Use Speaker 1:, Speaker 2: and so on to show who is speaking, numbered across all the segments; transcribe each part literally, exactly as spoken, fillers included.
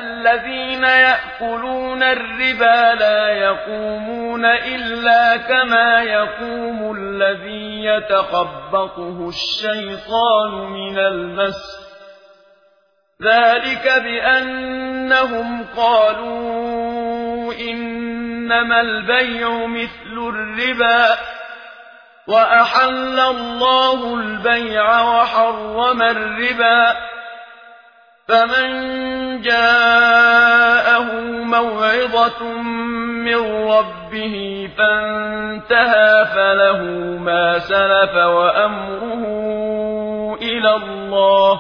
Speaker 1: الذين يأكلون الربا لا يقومون إلا كما يقوم الذي يتخبطه الشيطان من المس ذلك بأنهم قالوا إنما البيع مثل الربا وأحل الله البيع وحرم الربا فمن جاءه موعظة من ربه فانتهى فله ما سلف وأمره إلى الله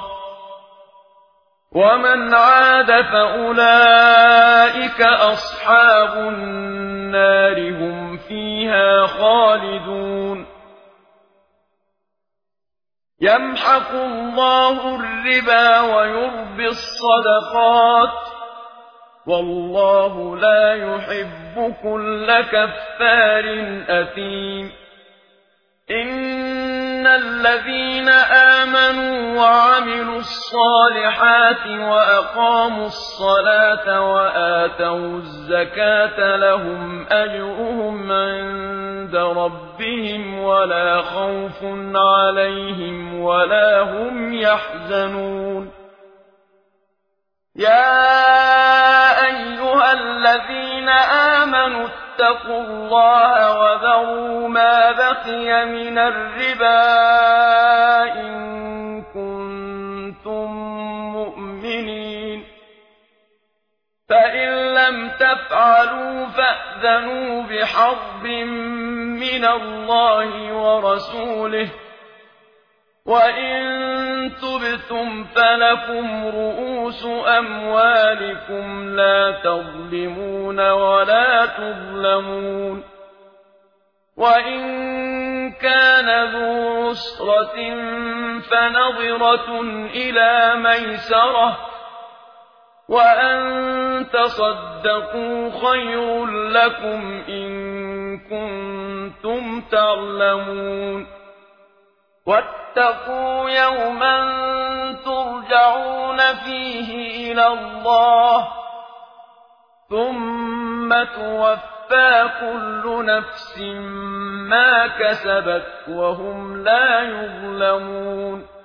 Speaker 1: ومن عاد فأولئك أصحاب النار هم فيها خالدون يمحق الله الربا ويربي الصدقات والله لا يحب كل كفار أثيم إن الذين آمنوا وعملوا الصالحات وأقاموا الصلاة وآتوا الزكاة لهم أجرهم عند ربهم ولا خوف عليهم ولا هم يحزنون يا أيها الذين آمنوا اتقوا الله وذروا ما بقي من الربا إن كنتم مؤمنين فإن لم تفعلوا فأذنوا بحرب من الله ورسوله وإن تبتم فلكم رؤوس أموالكم لا تظلمون ولا تظلمون وإن كان ذو عسرة فنظرة إلى ميسرة وأن تصدقوا خير لكم إن كنتم تعلمون واتقوا يوما ترجعون فيه إلى الله ثم توفى كل نفس ما كسبت وهم لا يظلمون